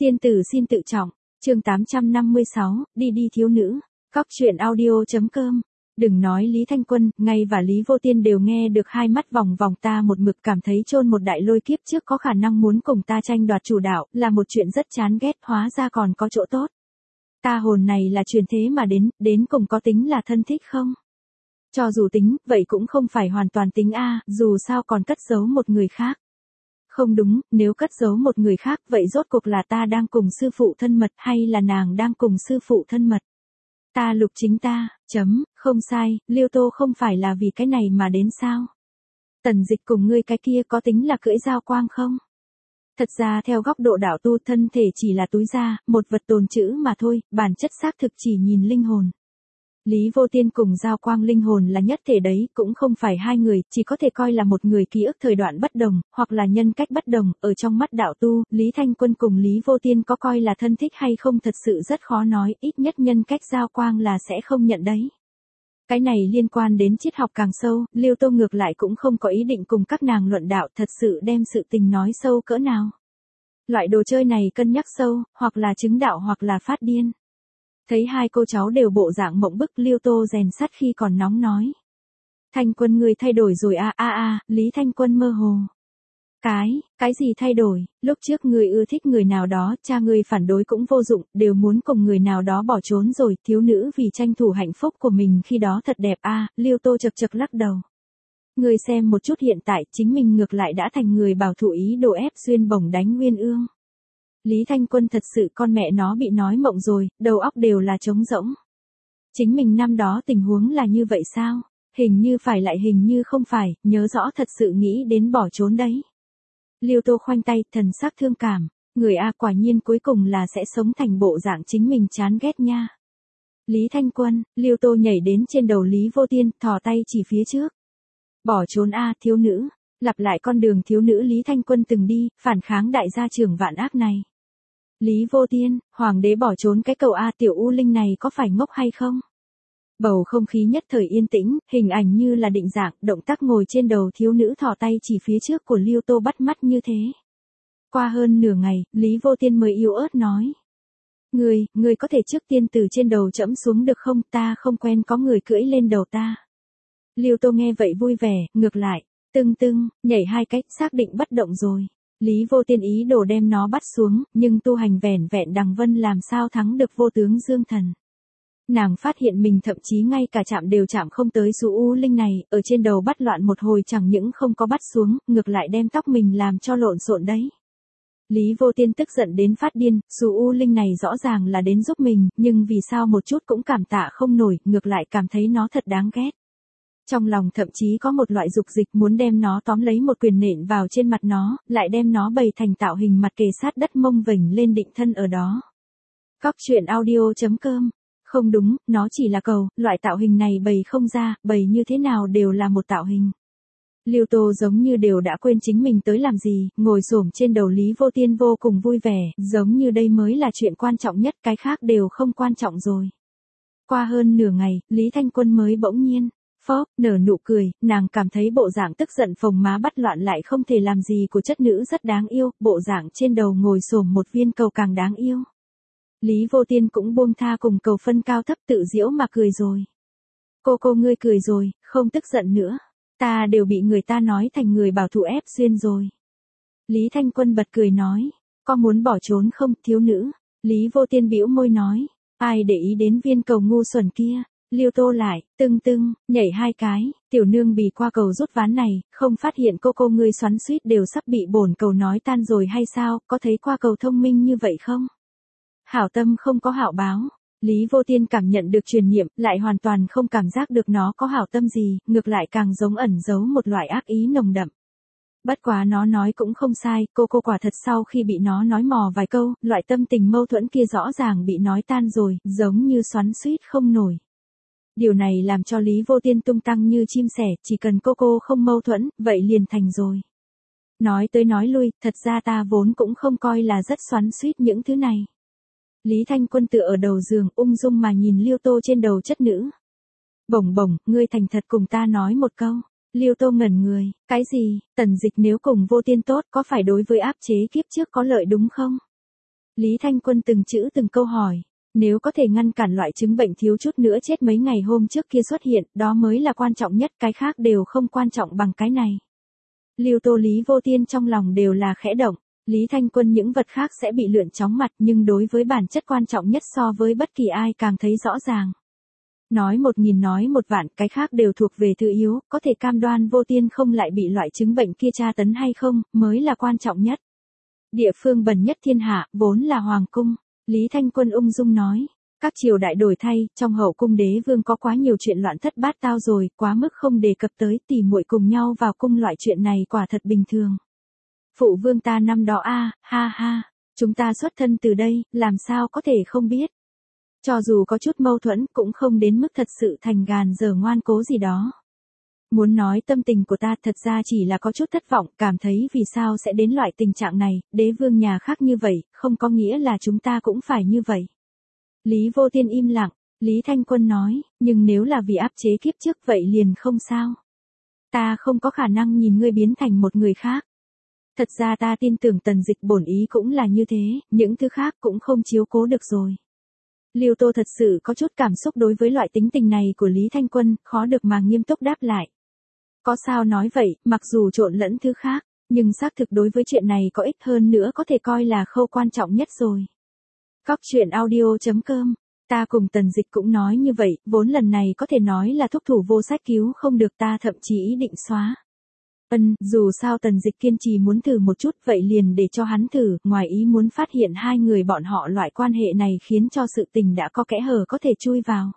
Tiên tử xin tự trọng, chương 856, đi đi thiếu nữ, Cóc truyện audio.com. Đừng nói Lý Thanh Quân, ngay và Lý Vô Tiên đều nghe được, hai mắt vòng vòng ta một mực cảm thấy chôn một đại lôi kiếp trước có khả năng muốn cùng ta tranh đoạt chủ đạo, là một chuyện rất chán ghét, hóa ra còn có chỗ tốt. Ta hồn này là truyền thế mà đến cùng có tính là thân thích không? Cho dù tính, vậy cũng không phải hoàn toàn tính a, dù sao còn cất giấu một người khác. Không đúng, nếu cất giấu một người khác, vậy rốt cuộc là ta đang cùng sư phụ thân mật hay là nàng đang cùng sư phụ thân mật? Ta Lục chính ta, không sai, Liêu Tô không phải là vì cái này mà đến sao? Tần Dịch cùng ngươi cái kia có tính là cưỡi giao quang không? Thật ra theo góc độ đạo tu, thân thể chỉ là túi da, một vật tồn trữ mà thôi, bản chất xác thực chỉ nhìn linh hồn. Lý Vô Tiên cùng Giao Quang linh hồn là nhất thể đấy, cũng không phải hai người, chỉ có thể coi là một người, ký ức thời đoạn bất đồng, hoặc là nhân cách bất đồng, ở trong mắt đạo tu, Lý Thanh Quân cùng Lý Vô Tiên có coi là thân thích hay không thật sự rất khó nói, ít nhất nhân cách Giao Quang là sẽ không nhận đấy. Cái này liên quan đến triết học càng sâu, Liêu Tô ngược lại cũng không có ý định cùng các nàng luận đạo, thật sự đem sự tình nói sâu cỡ nào. Loại đồ chơi này cân nhắc sâu, hoặc là chứng đạo hoặc là phát điên. Thấy hai cô cháu đều bộ dạng mộng bức, Liêu Tô rèn sắt khi còn nóng nói. Thanh Quân người thay đổi rồi Lý Thanh Quân mơ hồ. Cái gì thay đổi, lúc trước người ưa thích người nào đó, cha người phản đối cũng vô dụng, đều muốn cùng người nào đó bỏ trốn rồi, thiếu nữ vì tranh thủ hạnh phúc của mình khi đó thật đẹp Liêu Tô chật chật lắc đầu. Người xem một chút hiện tại, chính mình ngược lại đã thành người bảo thủ ý đồ ép Duyên Bổng đánh Nguyên Ương. Lý Thanh Quân thật sự con mẹ nó bị nói mộng rồi, đầu óc đều là trống rỗng. Chính mình năm đó tình huống là như vậy sao? Hình như phải lại hình như không phải, nhớ rõ thật sự nghĩ đến bỏ trốn đấy. Liêu Tô khoanh tay, thần sắc thương cảm, người quả nhiên cuối cùng là sẽ sống thành bộ dạng chính mình chán ghét nha. Lý Thanh Quân, Liêu Tô nhảy đến trên đầu Lý Vô Tiên, thò tay chỉ phía trước. Bỏ trốn thiếu nữ, lặp lại con đường thiếu nữ Lý Thanh Quân từng đi, phản kháng đại gia trưởng vạn ác này. Lý Vô Tiên, hoàng đế bỏ trốn cái cầu tiểu U Linh này có phải ngốc hay không? Bầu không khí nhất thời yên tĩnh, hình ảnh như là định dạng, động tác ngồi trên đầu thiếu nữ thò tay chỉ phía trước của Liêu Tô bắt mắt như thế. Qua hơn nửa ngày, Lý Vô Tiên mới yếu ớt nói. Người có thể trước tiên từ trên đầu trẫm xuống được không, ta không quen có người cưỡi lên đầu ta. Liêu Tô nghe vậy vui vẻ, ngược lại, tưng, nhảy hai cách, xác định bất động rồi. Lý Vô Tiên ý đồ đem nó bắt xuống, nhưng tu hành vẻn vẹn đằng vân làm sao thắng được vô tướng Dương Thần. Nàng phát hiện mình thậm chí ngay cả chạm đều chạm không tới số U Linh này, ở trên đầu bắt loạn một hồi chẳng những không có bắt xuống, ngược lại đem tóc mình làm cho lộn xộn đấy. Lý Vô Tiên tức giận đến phát điên, số U Linh này rõ ràng là đến giúp mình, nhưng vì sao một chút cũng cảm tạ không nổi, ngược lại cảm thấy nó thật đáng ghét. Trong lòng thậm chí có một loại dục dịch muốn đem nó tóm lấy một quyền nện vào trên mặt nó, lại đem nó bày thành tạo hình mặt kề sát đất mông vểnh lên định thân ở đó. Cóc truyện audio.com. Không đúng, nó chỉ là cầu, loại tạo hình này bày không ra, bày như thế nào đều là một tạo hình. Liêu Tô giống như đều đã quên chính mình tới làm gì, ngồi xổm trên đầu Lý Vô Tiên vô cùng vui vẻ, giống như đây mới là chuyện quan trọng nhất, cái khác đều không quan trọng rồi. Qua hơn nửa ngày, Lý Thanh Quân mới bỗng nhiên nở nụ cười, nàng cảm thấy bộ dạng tức giận phồng má bắt loạn lại không thể làm gì của chất nữ rất đáng yêu, bộ dạng trên đầu ngồi xổm một viên cầu càng đáng yêu. Lý Vô Tiên cũng buông tha cùng cầu phân cao thấp tự giễu mà cười rồi. Cô ngươi cười rồi, không tức giận nữa. Ta đều bị người ta nói thành người bảo thủ ép Duyên rồi. Lý Thanh Quân bật cười nói, có muốn bỏ trốn không, thiếu nữ? Lý Vô Tiên bĩu môi nói, ai để ý đến viên cầu ngu xuẩn kia. Liêu Tô lại, tưng, nhảy hai cái, tiểu nương bì qua cầu rút ván này, không phát hiện cô ngươi xoắn suýt đều sắp bị bổn cầu nói tan rồi hay sao, có thấy qua cầu thông minh như vậy không? Hảo tâm không có hảo báo. Lý Vô Tiên cảm nhận được truyền niệm, lại hoàn toàn không cảm giác được nó có hảo tâm gì, ngược lại càng giống ẩn giấu một loại ác ý nồng đậm. Bất quá nó nói cũng không sai, cô quả thật sau khi bị nó nói mò vài câu, loại tâm tình mâu thuẫn kia rõ ràng bị nói tan rồi, giống như xoắn suýt không nổi. Điều này làm cho Lý Vô Tiên tung tăng như chim sẻ, chỉ cần cô không mâu thuẫn, vậy liền thành rồi. Nói tới nói lui, thật ra ta vốn cũng không coi là rất xoắn suýt những thứ này. Lý Thanh Quân tựa ở đầu giường, ung dung mà nhìn Liêu Tô trên đầu chất nữ. Bổng, ngươi thành thật cùng ta nói một câu. Liêu Tô ngẩn người, cái gì, Tần Dịch nếu cùng Vô Tiên tốt có phải đối với áp chế kiếp trước có lợi đúng không? Lý Thanh Quân từng chữ từng câu hỏi. Nếu có thể ngăn cản loại chứng bệnh thiếu chút nữa chết mấy ngày hôm trước kia xuất hiện, đó mới là quan trọng nhất, cái khác đều không quan trọng bằng cái này. Lưu Tô Lý Vô Tiên trong lòng đều là khẽ động. Lý Thanh Quân những vật khác sẽ bị lượn chóng mặt, nhưng đối với bản chất quan trọng nhất so với bất kỳ ai càng thấy rõ ràng. Nói 1000 nói 1 vạn, cái khác đều thuộc về thứ yếu, có thể cam đoan Vô Tiên không lại bị loại chứng bệnh kia tra tấn hay không, mới là quan trọng nhất. Địa phương bẩn nhất thiên hạ, vốn là hoàng cung. Lý Thanh Quân ung dung nói. Các triều đại đổi thay, trong hậu cung đế vương có quá nhiều chuyện loạn thất bát tao rồi, quá mức không đề cập tới, tỉ muội cùng nhau vào cung loại chuyện này quả thật bình thường. Phụ vương ta năm đó ha ha, chúng ta xuất thân từ đây, làm sao có thể không biết. Cho dù có chút mâu thuẫn, cũng không đến mức thật sự thành gàn dở ngoan cố gì đó. Muốn nói tâm tình của ta thật ra chỉ là có chút thất vọng, cảm thấy vì sao sẽ đến loại tình trạng này, đế vương nhà khác như vậy, không có nghĩa là chúng ta cũng phải như vậy. Lý Vô Tiên im lặng, Lý Thanh Quân nói, nhưng nếu là vì áp chế kiếp trước vậy liền không sao. Ta không có khả năng nhìn ngươi biến thành một người khác. Thật ra ta tin tưởng Tần Dịch bổn ý cũng là như thế, những thứ khác cũng không chiếu cố được rồi. Lưu Tô thật sự có chút cảm xúc đối với loại tính tình này của Lý Thanh Quân, khó được mà nghiêm túc đáp lại. Có sao nói vậy, mặc dù trộn lẫn thứ khác, nhưng xác thực đối với chuyện này có ích hơn nữa có thể coi là khâu quan trọng nhất rồi. Cóc truyện audio.com. Ta cùng Tần Dịch cũng nói như vậy, vốn lần này có thể nói là thúc thủ vô sách cứu không được, ta thậm chí ý định xóa. Dù sao Tần Dịch kiên trì muốn thử một chút, vậy liền để cho hắn thử, ngoài ý muốn phát hiện hai người bọn họ loại quan hệ này khiến cho sự tình đã có kẽ hở có thể chui vào.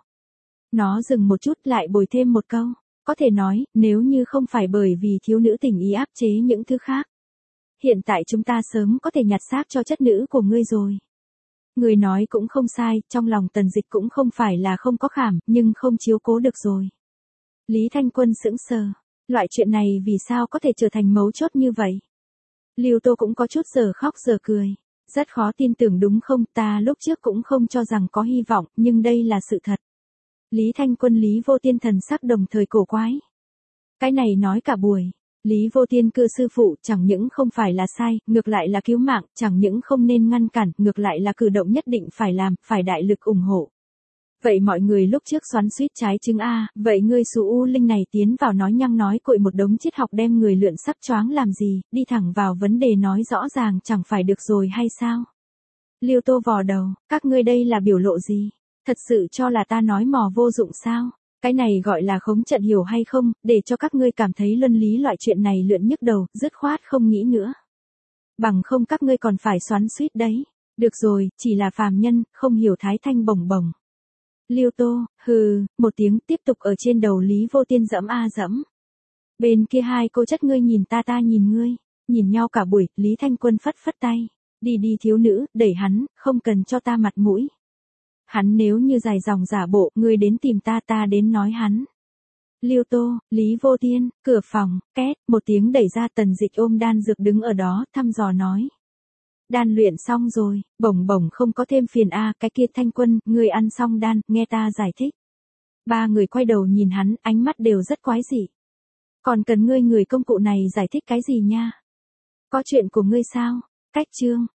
Nó dừng một chút lại bồi thêm một câu, có thể nói, nếu như không phải bởi vì thiếu nữ tình ý áp chế những thứ khác. Hiện tại chúng ta sớm có thể nhặt xác cho chất nữ của ngươi rồi. Người nói cũng không sai, trong lòng Tần Dịch cũng không phải là không có khảm, nhưng không chiếu cố được rồi. Lý Thanh Quân sững sờ. Loại chuyện này vì sao có thể trở thành mấu chốt như vậy? Lưu Tô cũng có chút giờ khóc giờ cười. Rất khó tin tưởng đúng không, ta lúc trước cũng không cho rằng có hy vọng, nhưng đây là sự thật. Lý Thanh Quân Lý Vô Tiên thần sắc đồng thời cổ quái. Cái này nói cả buổi. Lý Vô Tiên cư sư phụ chẳng những không phải là sai, ngược lại là cứu mạng, chẳng những không nên ngăn cản, ngược lại là cử động nhất định phải làm, phải đại lực ủng hộ. Vậy mọi người lúc trước xoắn xuýt trái trứng vậy ngươi Sú U Linh này tiến vào nói nhăng nói cội một đống triết học đem người lượn sắp choáng làm gì, đi thẳng vào vấn đề nói rõ ràng chẳng phải được rồi hay sao? Lưu Tô vò đầu, các ngươi đây là biểu lộ gì? Thật sự cho là ta nói mò vô dụng sao? Cái này gọi là khống trận hiểu hay không, để cho các ngươi cảm thấy luân lý loại chuyện này lượn nhức đầu, dứt khoát không nghĩ nữa. Bằng không các ngươi còn phải xoắn xuýt đấy. Được rồi, chỉ là phàm nhân, không hiểu thái thanh bồng bồng. Lưu Tô, hừ, một tiếng tiếp tục ở trên đầu Lý Vô Tiên dẫm dẫm. Bên kia hai cô chất ngươi nhìn ta nhìn ngươi, nhìn nhau cả buổi, Lý Thanh Quân phất phất tay. Đi thiếu nữ, đẩy hắn, không cần cho ta mặt mũi. Hắn nếu như dài dòng giả bộ, ngươi đến tìm ta đến nói hắn. Lưu Tô, Lý Vô Tiên, cửa phòng, két, một tiếng đẩy ra. Tần Dịch ôm đan dược đứng ở đó, thăm dò nói. Đan luyện xong rồi, bổng không có thêm phiền cái kia Thanh Quân, ngươi ăn xong đan, nghe ta giải thích. Ba người quay đầu nhìn hắn, ánh mắt đều rất quái dị. Còn cần ngươi người công cụ này giải thích cái gì nha? Có chuyện của ngươi sao? Cách chương.